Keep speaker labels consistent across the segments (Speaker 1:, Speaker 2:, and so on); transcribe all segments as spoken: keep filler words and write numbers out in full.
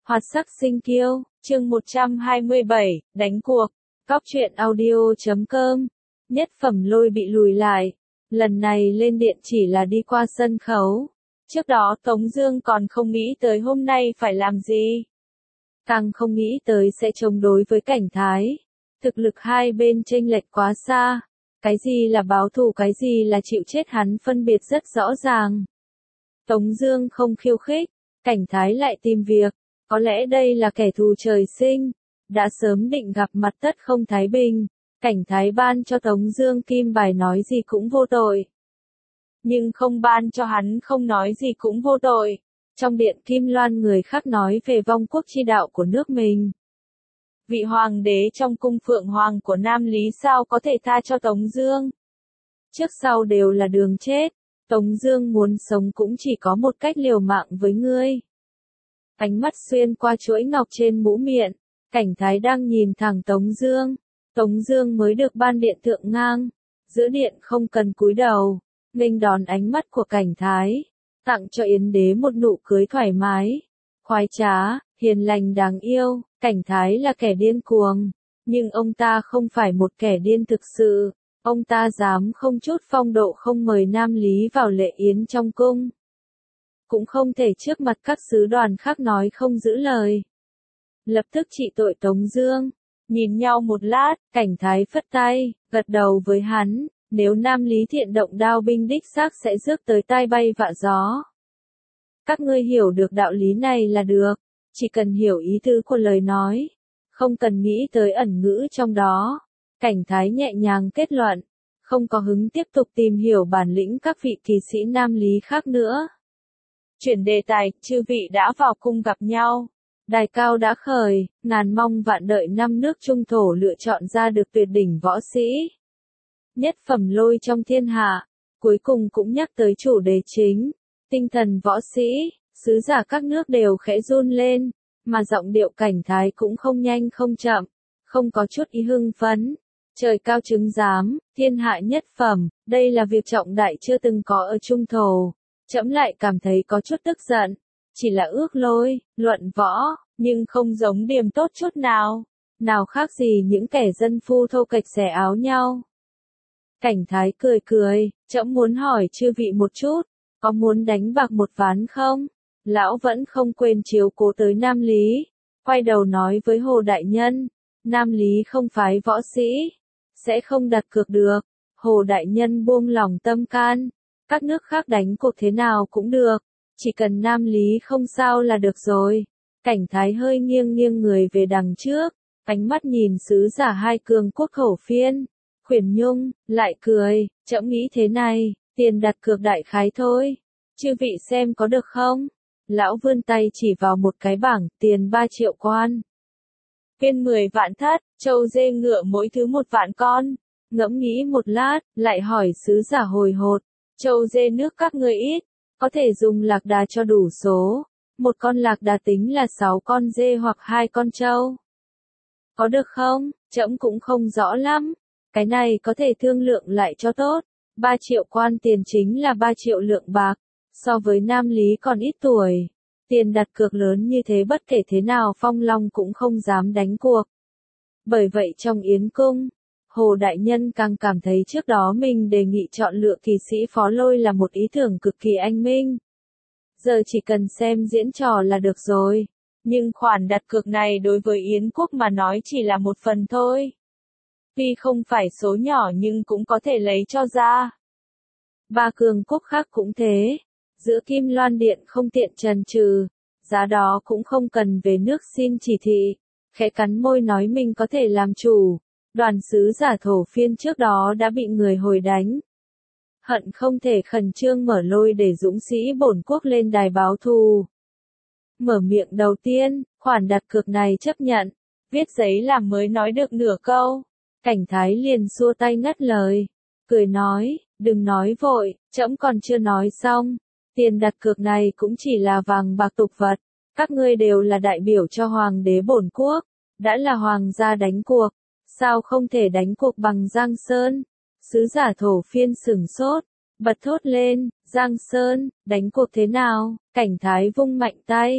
Speaker 1: Hoạt sắc sinh kiêu, chương một trăm hai mươi bảy, đánh cuộc. Cóc truyện audio chấm com. Nhất phẩm lôi bị lùi lại. Lần này lên điện chỉ là đi qua sân khấu. Trước đó Tống Dương còn không nghĩ tới hôm nay phải làm gì. Càng không nghĩ tới sẽ chống đối với Cảnh Thái. Thực lực hai bên chênh lệch quá xa. Cái gì là báo thù, cái gì là chịu chết, hắn phân biệt rất rõ ràng. Tống Dương không khiêu khích, Cảnh Thái lại tìm việc. Có lẽ đây là kẻ thù trời sinh, đã sớm định gặp mặt tất không thái bình. Cảnh Thái ban cho Tống Dương kim bài nói gì cũng vô tội, nhưng không ban cho hắn không nói gì cũng vô tội. Trong điện Kim Loan người khác nói về vong quốc chi đạo của nước mình. Vị hoàng đế trong cung Phượng Hoàng của Nam Lý sao có thể tha cho Tống Dương? Trước sau đều là đường chết. Tống Dương muốn sống cũng chỉ có một cách, liều mạng với ngươi. Ánh mắt xuyên qua chuỗi ngọc trên mũ miệng, Cảnh Thái đang nhìn thẳng Tống Dương. Tống Dương mới được ban điện thượng ngang, giữa điện không cần cúi đầu, nghênh đón ánh mắt của Cảnh Thái, tặng cho Yến Đế một nụ cười thoải mái, khoái trá, hiền lành đáng yêu. Cảnh Thái là kẻ điên cuồng, nhưng ông ta không phải một kẻ điên thực sự. Ông ta dám không chút phong độ không mời Nam Lý vào lễ yến trong cung, cũng không thể trước mặt các sứ đoàn khác nói không giữ lời. Lập tức trị tội Tống Dương. Nhìn nhau một lát, Cảnh Thái phất tay, gật đầu với hắn. Nếu Nam Lý thiện động đao binh đích xác sẽ rước tới tai bay vạ gió. Các ngươi hiểu được đạo lý này là được, chỉ cần hiểu ý tứ của lời nói, không cần nghĩ tới ẩn ngữ trong đó. Cảnh Thái nhẹ nhàng kết luận, không có hứng tiếp tục tìm hiểu bản lĩnh các vị kỳ sĩ Nam Lý khác nữa. Chuyển đề tài, chư vị đã vào cung gặp nhau. Đài cao đã khởi, ngàn mong vạn đợi năm nước trung thổ lựa chọn ra được tuyệt đỉnh võ sĩ. Nhất phẩm lôi trong thiên hạ, cuối cùng cũng nhắc tới chủ đề chính, tinh thần võ sĩ. Sứ giả các nước đều khẽ run lên, mà giọng điệu Cảnh Thái cũng không nhanh không chậm, không có chút ý hưng phấn. Trời cao chứng giám, thiên hạ nhất phẩm, đây là việc trọng đại chưa từng có ở trung thổ. Trẫm lại cảm thấy có chút tức giận, chỉ là ước lôi, luận võ, nhưng không giống Điềm tốt chút nào, nào khác gì những kẻ dân phu thô kệch xẻ áo nhau. Cảnh Thái cười cười, trẫm muốn hỏi chư vị một chút, có muốn đánh bạc một ván không? Lão vẫn không quên chiếu cố tới Nam Lý, quay đầu nói với Hồ Đại Nhân, Nam Lý không phái võ sĩ, sẽ không đặt cược được. Hồ Đại Nhân buông lòng tâm can, các nước khác đánh cuộc thế nào cũng được, chỉ cần Nam Lý không sao là được rồi. Cảnh Thái hơi nghiêng nghiêng người về đằng trước, ánh mắt nhìn sứ giả hai cường quốc khẩu phiên, Khuyển Nhung, lại cười, trẫm nghĩ thế này, tiền đặt cược đại khái thôi, chư vị xem có được không? Lão vươn tay chỉ vào một cái bảng, tiền ba triệu quan. Viên mười vạn thất, trâu dê ngựa mỗi thứ một vạn con. Ngẫm nghĩ một lát, lại hỏi sứ giả hồi hột, trâu dê nước các ngươi ít, có thể dùng lạc đà cho đủ số. Một con lạc đà tính là sáu con dê hoặc hai con trâu. Có được không? Trẫm cũng không rõ lắm. Cái này có thể thương lượng lại cho tốt. Ba triệu quan tiền chính là ba triệu lượng bạc. So với Nam Lý còn ít tuổi. Tiền đặt cược lớn như thế bất kể thế nào Phong Long cũng không dám đánh cuộc. Bởi vậy trong yến cung, Hồ Đại Nhân càng cảm thấy trước đó mình đề nghị chọn lựa kỳ sĩ phó lôi là một ý tưởng cực kỳ anh minh. Giờ chỉ cần xem diễn trò là được rồi. Nhưng khoản đặt cược này đối với Yến quốc mà nói chỉ là một phần thôi. Tuy không phải số nhỏ nhưng cũng có thể lấy cho ra. Ba cường quốc khác cũng thế. Giữa Kim Loan Điện không tiện chần chừ, giá đó cũng không cần về nước xin chỉ thị. Khẽ cắn môi nói mình có thể làm chủ. Đoàn sứ giả thổ phiên trước đó đã bị người hồi đánh. Hận không thể khẩn trương mở lôi để dũng sĩ bổn quốc lên đài báo thù. Mở miệng đầu tiên, khoản đặt cược này chấp nhận. Viết giấy làm mới nói được nửa câu. Cảnh Thái liền xua tay ngắt lời. Cười nói, đừng nói vội, trẫm còn chưa nói xong. Tiền đặt cược này cũng chỉ là vàng bạc tục vật. Các ngươi đều là đại biểu cho hoàng đế bổn quốc. Đã là hoàng gia đánh cuộc. Sao không thể đánh cuộc bằng Giang Sơn? Sứ giả thổ phiên sửng sốt, bật thốt lên, Giang Sơn, đánh cuộc thế nào? Cảnh Thái vung mạnh tay,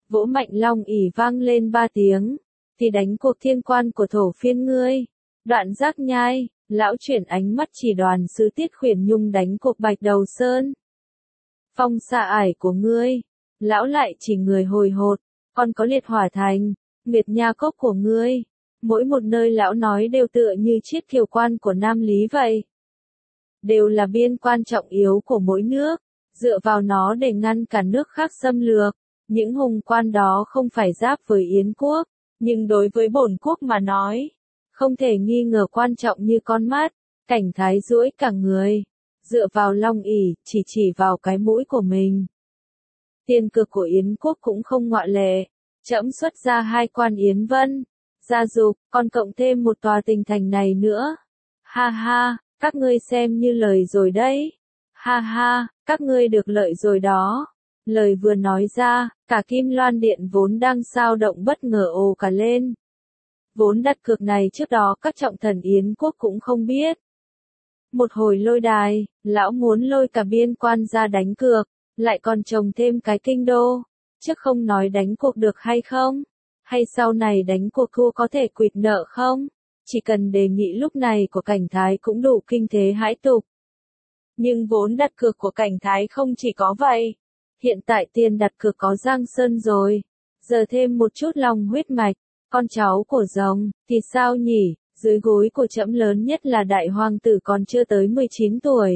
Speaker 1: vỗ mạnh long ỷ vang lên ba tiếng, thì đánh cuộc thiên quan của thổ phiên ngươi. Đoạn Giác Nhai, lão chuyển ánh mắt chỉ đoàn sứ Tiết Khuyển Nhung đánh cuộc Bạch Đầu Sơn. Phong xạ ải của ngươi, lão lại chỉ người hồi hột, còn có Liệt Hỏa Thành, Nguyệt Nha Cốc của ngươi. Mỗi một nơi lão nói đều tựa như chiết kiều quan của Nam Lý vậy. Đều là biên quan trọng yếu của mỗi nước, dựa vào nó để ngăn cản nước khác xâm lược. Những hùng quan đó không phải giáp với Yến quốc, nhưng đối với bổn quốc mà nói, không thể nghi ngờ quan trọng như con mắt. Cảnh Thái duỗi cả người, dựa vào long ỷ, chỉ chỉ vào cái mũi của mình. Tiền cược của Yến quốc cũng không ngoại lệ, trẫm xuất ra hai quan Yến Vân, Gia Dục, còn cộng thêm một tòa tỉnh thành này nữa. Ha ha, các ngươi xem như lời rồi đấy. Ha ha, các ngươi được lợi rồi đó. Lời vừa nói ra, cả Kim Loan Điện vốn đang sao động bất ngờ ồ cả lên. Vốn đặt cược này trước đó các trọng thần Yến quốc cũng không biết. Một hồi lôi đài, lão muốn lôi cả biên quan ra đánh cược, lại còn trồng thêm cái kinh đô. Chứ không nói đánh cuộc được hay không, hay sau này đánh cuộc thua có thể quỵt nợ không. Chỉ cần đề nghị lúc này của Cảnh Thái cũng đủ kinh thế hãi tục. Nhưng vốn đặt cược của Cảnh Thái không chỉ có vậy. Hiện tại tiền đặt cược có Giang Sơn rồi, giờ thêm một chút lòng huyết mạch, con cháu của rồng, thì sao nhỉ? Dưới gối của trẫm lớn nhất là đại hoàng tử còn chưa tới mười chín tuổi.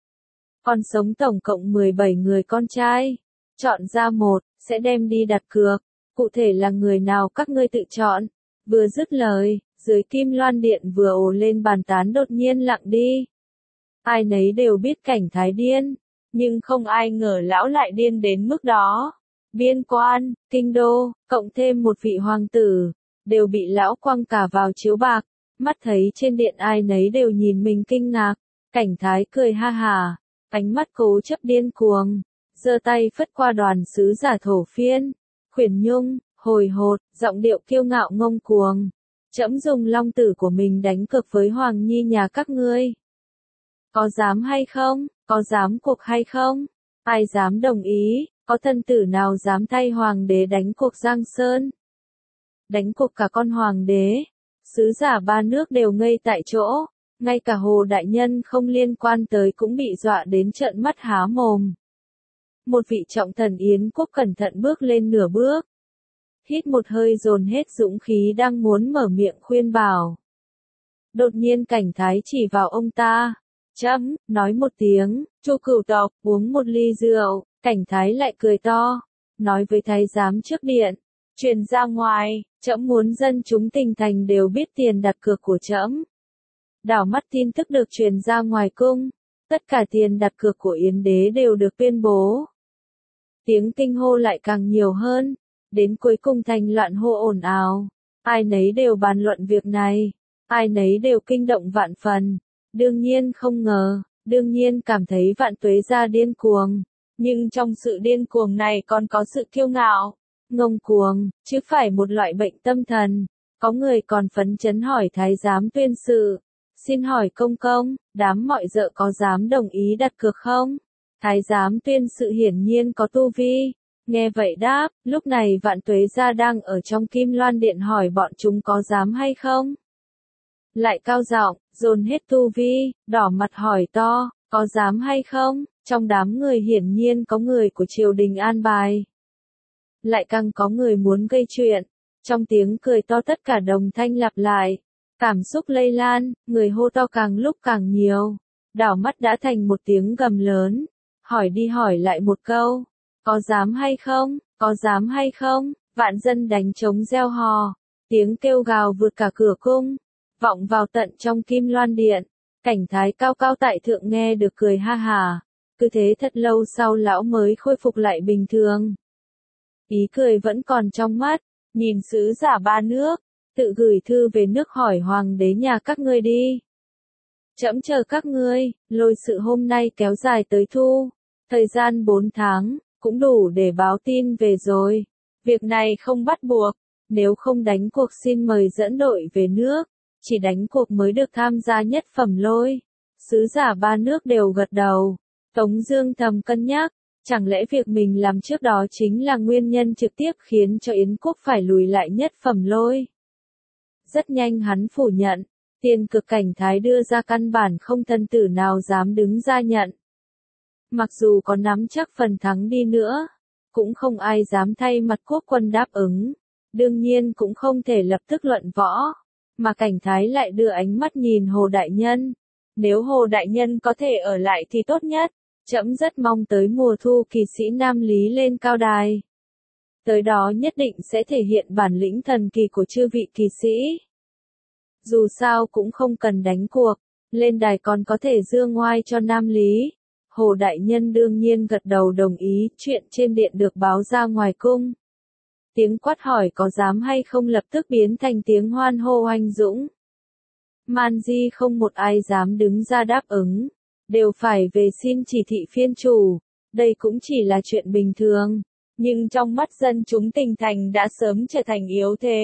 Speaker 1: Còn sống tổng cộng mười bảy người con trai. Chọn ra một, sẽ đem đi đặt cược. Cụ thể là người nào các ngươi tự chọn. Vừa dứt lời, dưới Kim Loan Điện vừa ồ lên bàn tán đột nhiên lặng đi. Ai nấy đều biết Cảnh Thái điên, nhưng không ai ngờ lão lại điên đến mức đó. Biên quan, kinh đô, cộng thêm một vị hoàng tử, đều bị lão quăng cả vào chiếu bạc. Mắt thấy trên điện ai nấy đều nhìn mình kinh ngạc. Cảnh Thái cười ha hà, ánh mắt cố chấp điên cuồng, giơ tay phất qua đoàn sứ giả thổ phiên. Khuyển Nhung, hồi hột, giọng điệu kiêu ngạo ngông cuồng. Trẫm dùng long tử của mình đánh cược với Hoàng Nhi nhà các ngươi. Có dám hay không? Có dám cuộc hay không? Ai dám đồng ý? Có thân tử nào dám thay hoàng đế đánh cuộc Giang Sơn? Đánh cuộc cả con hoàng đế. Sứ giả ba nước đều ngây tại chỗ. Ngay cả Hồ Đại Nhân không liên quan tới cũng bị dọa đến trợn mắt há mồm. Một vị trọng thần Yến quốc cẩn thận bước lên nửa bước. Hít một hơi dồn hết dũng khí đang muốn mở miệng khuyên bảo. Đột nhiên Cảnh Thái chỉ vào ông ta. Trẫm, nói một tiếng, Chu Cửu tộc, uống một ly rượu. Cảnh Thái lại cười to, nói với thái giám trước điện, truyền ra ngoài, trẫm muốn dân chúng tỉnh thành đều biết tiền đặt cược của trẫm. Đảo mắt tin tức được truyền ra ngoài cung, tất cả tiền đặt cược của Yến đế đều được tuyên bố. Tiếng kinh hô lại càng nhiều hơn, đến cuối cùng thành loạn hô ồn ào, ai nấy đều bàn luận việc này, ai nấy đều kinh động vạn phần, đương nhiên không ngờ, đương nhiên cảm thấy Vạn Tuế gia điên cuồng. Nhưng trong sự điên cuồng này còn có sự kiêu ngạo, ngông cuồng, chứ phải một loại bệnh tâm thần. Có người còn phấn chấn hỏi thái giám tuyên sự, xin hỏi công công, đám mọi dợ có dám đồng ý đặt cược không? Thái giám tuyên sự hiển nhiên có tu vi, nghe vậy đáp, lúc này Vạn Tuế gia đang ở trong Kim Loan Điện hỏi bọn chúng có dám hay không? Lại cao giọng, dồn hết tu vi, đỏ mặt hỏi to, có dám hay không? Trong đám người hiển nhiên có người của triều đình an bài. Lại càng có người muốn gây chuyện. Trong tiếng cười to tất cả đồng thanh lặp lại. Cảm xúc lây lan, người hô to càng lúc càng nhiều. Đảo mắt đã thành một tiếng gầm lớn. Hỏi đi hỏi lại một câu. Có dám hay không? Có dám hay không? Vạn dân đánh trống reo hò. Tiếng kêu gào vượt cả cửa cung. Vọng vào tận trong Kim Loan Điện. Cảnh Thái cao cao tại thượng nghe được cười ha hà. Cứ thế thật lâu sau lão mới khôi phục lại bình thường. Ý cười vẫn còn trong mắt, nhìn sứ giả ba nước, tự gửi thư về nước hỏi hoàng đế nhà các ngươi đi. Trẫm chờ các ngươi, lôi sự hôm nay kéo dài tới thu, thời gian bốn tháng, cũng đủ để báo tin về rồi. Việc này không bắt buộc, nếu không đánh cuộc xin mời dẫn đội về nước, chỉ đánh cuộc mới được tham gia nhất phẩm lôi. Sứ giả ba nước đều gật đầu. Tống Dương thầm cân nhắc, Chẳng lẽ việc mình làm trước đó chính là nguyên nhân trực tiếp khiến cho Yến quốc phải lùi lại nhất phẩm lôi? Rất nhanh hắn phủ nhận, Tiền Cực Cảnh Thái đưa ra căn bản không thân tử nào dám đứng ra nhận. Mặc dù có nắm chắc phần thắng đi nữa, cũng không ai dám thay mặt quốc quân đáp ứng, đương nhiên cũng không thể lập tức luận võ, mà Cảnh Thái lại đưa ánh mắt nhìn Hồ Đại Nhân. Nếu Hồ Đại Nhân có thể ở lại thì tốt nhất, trẫm rất mong tới mùa thu kỳ sĩ Nam Lý lên cao đài. Tới đó nhất định sẽ thể hiện bản lĩnh thần kỳ của chư vị kỳ sĩ. Dù sao cũng không cần đánh cuộc, lên đài còn có thể dương ngoai cho Nam Lý. Hồ Đại Nhân đương nhiên gật đầu đồng ý, chuyện trên điện được báo ra ngoài cung. Tiếng quát hỏi có dám hay không lập tức biến thành tiếng hoan hô oanh dũng. Man Di không một ai dám đứng ra đáp ứng, đều phải về xin chỉ thị phiên chủ, đây cũng chỉ là chuyện bình thường, nhưng trong mắt dân chúng Tỉnh Thành đã sớm trở thành yếu thế.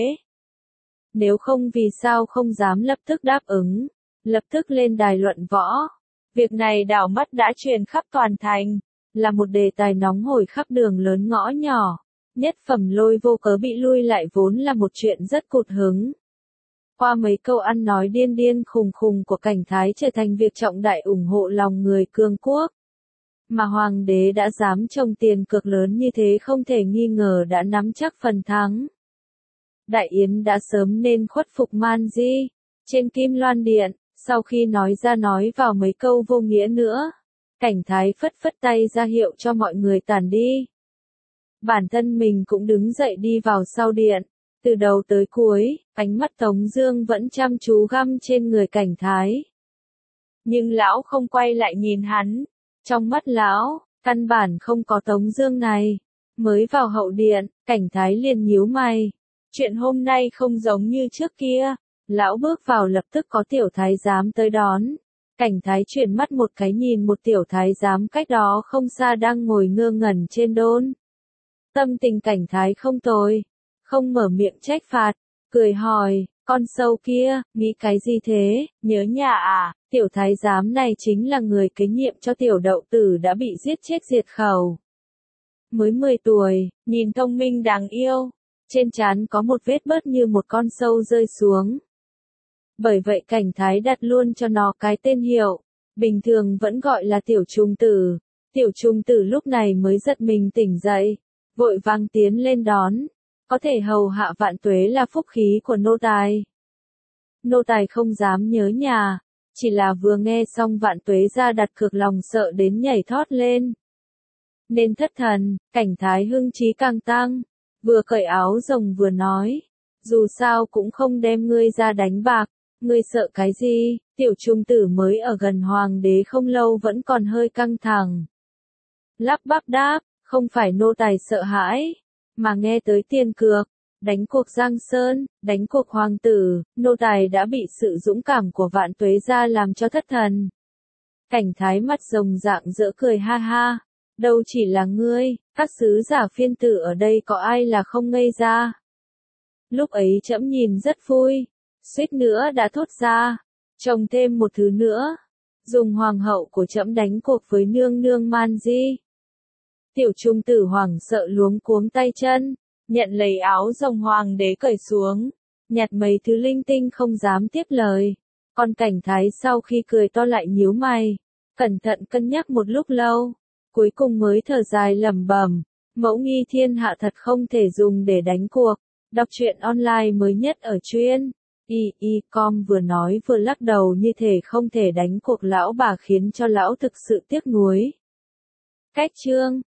Speaker 1: Nếu không vì sao không dám lập tức đáp ứng, lập tức lên đài luận võ. Việc này đảo mắt đã truyền khắp toàn thành, là một đề tài nóng hổi khắp đường lớn ngõ nhỏ. Nhất phẩm lôi vô cớ bị lui lại vốn là một chuyện rất cụt hứng. Qua mấy câu ăn nói điên điên khùng khùng của Cảnh Thái trở thành việc trọng đại ủng hộ lòng người cương quốc. Mà hoàng đế đã dám trồng tiền cược lớn như thế không thể nghi ngờ đã nắm chắc phần thắng. Đại Yến đã sớm nên khuất phục Man Di. Trên Kim Loan Điện, sau khi nói ra nói vào mấy câu vô nghĩa nữa, Cảnh Thái phất phất tay ra hiệu cho mọi người tản đi. Bản thân mình cũng đứng dậy đi vào sau điện. Từ đầu tới cuối, ánh mắt Tống Dương vẫn chăm chú găm trên người Cảnh Thái. Nhưng lão không quay lại nhìn hắn. Trong mắt lão, căn bản không có Tống Dương này. Mới vào hậu điện, Cảnh Thái liền nhíu mày. Chuyện hôm nay không giống như trước kia. Lão bước vào lập tức có tiểu thái giám tới đón. Cảnh Thái chuyển mắt một cái nhìn một tiểu thái giám cách đó không xa đang ngồi ngơ ngẩn trên đôn. Tâm tình Cảnh Thái không tồi, không mở miệng trách phạt, cười hỏi, con sâu kia, nghĩ cái gì thế, nhớ nhà à, tiểu thái giám này chính là người kế nhiệm cho tiểu đậu tử đã bị giết chết diệt khẩu. Mới mười tuổi, nhìn thông minh đáng yêu, trên trán có một vết bớt như một con sâu rơi xuống. Bởi vậy Cảnh Thái đặt luôn cho nó cái tên hiệu, bình thường vẫn gọi là tiểu trung tử. Tiểu trung tử lúc này mới giật mình tỉnh dậy, vội vàng tiến lên đón. Có thể hầu hạ Vạn Tuế là phúc khí của nô tài. Nô tài không dám nhớ nhà, chỉ là vừa nghe xong Vạn Tuế ra đặt cược lòng sợ đến nhảy thót lên. Nên thất thần, Cảnh Thái hưng trí càng tăng, vừa cởi áo rồng vừa nói, dù sao cũng không đem ngươi ra đánh bạc, ngươi sợ cái gì, tiểu trung tử mới ở gần hoàng đế không lâu vẫn còn hơi căng thẳng. Lắp bắp đáp, không phải nô tài sợ hãi, mà nghe tới tiền cược, đánh cuộc Giang Sơn, đánh cuộc hoàng tử, nô tài đã bị sự dũng cảm của Vạn Tuế gia làm cho thất thần. Cảnh Thái mắt rồng rạng rỡ cười ha ha, đâu chỉ là ngươi, các sứ giả phiên tử ở đây có ai là không ngây ra. Lúc ấy trẫm nhìn rất vui, suýt nữa đã thốt ra, trồng thêm một thứ nữa, dùng hoàng hậu của trẫm đánh cuộc với nương nương Man Di. Tiểu trung tử hoàng sợ luống cuống tay chân, nhận lấy áo rồng hoàng đế cởi xuống, nhặt mấy thứ linh tinh không dám tiếp lời. Còn Cảnh Thái sau khi cười to lại nhíu mày, cẩn thận cân nhắc một lúc lâu, cuối cùng mới thở dài lẩm bẩm, mẫu nghi thiên hạ thật không thể dùng để đánh cuộc. Đọc truyện online mới nhất ở truyện i i chấm com vừa nói vừa lắc đầu như thể không thể đánh cuộc lão bà khiến cho lão thực sự tiếc nuối. Cách chương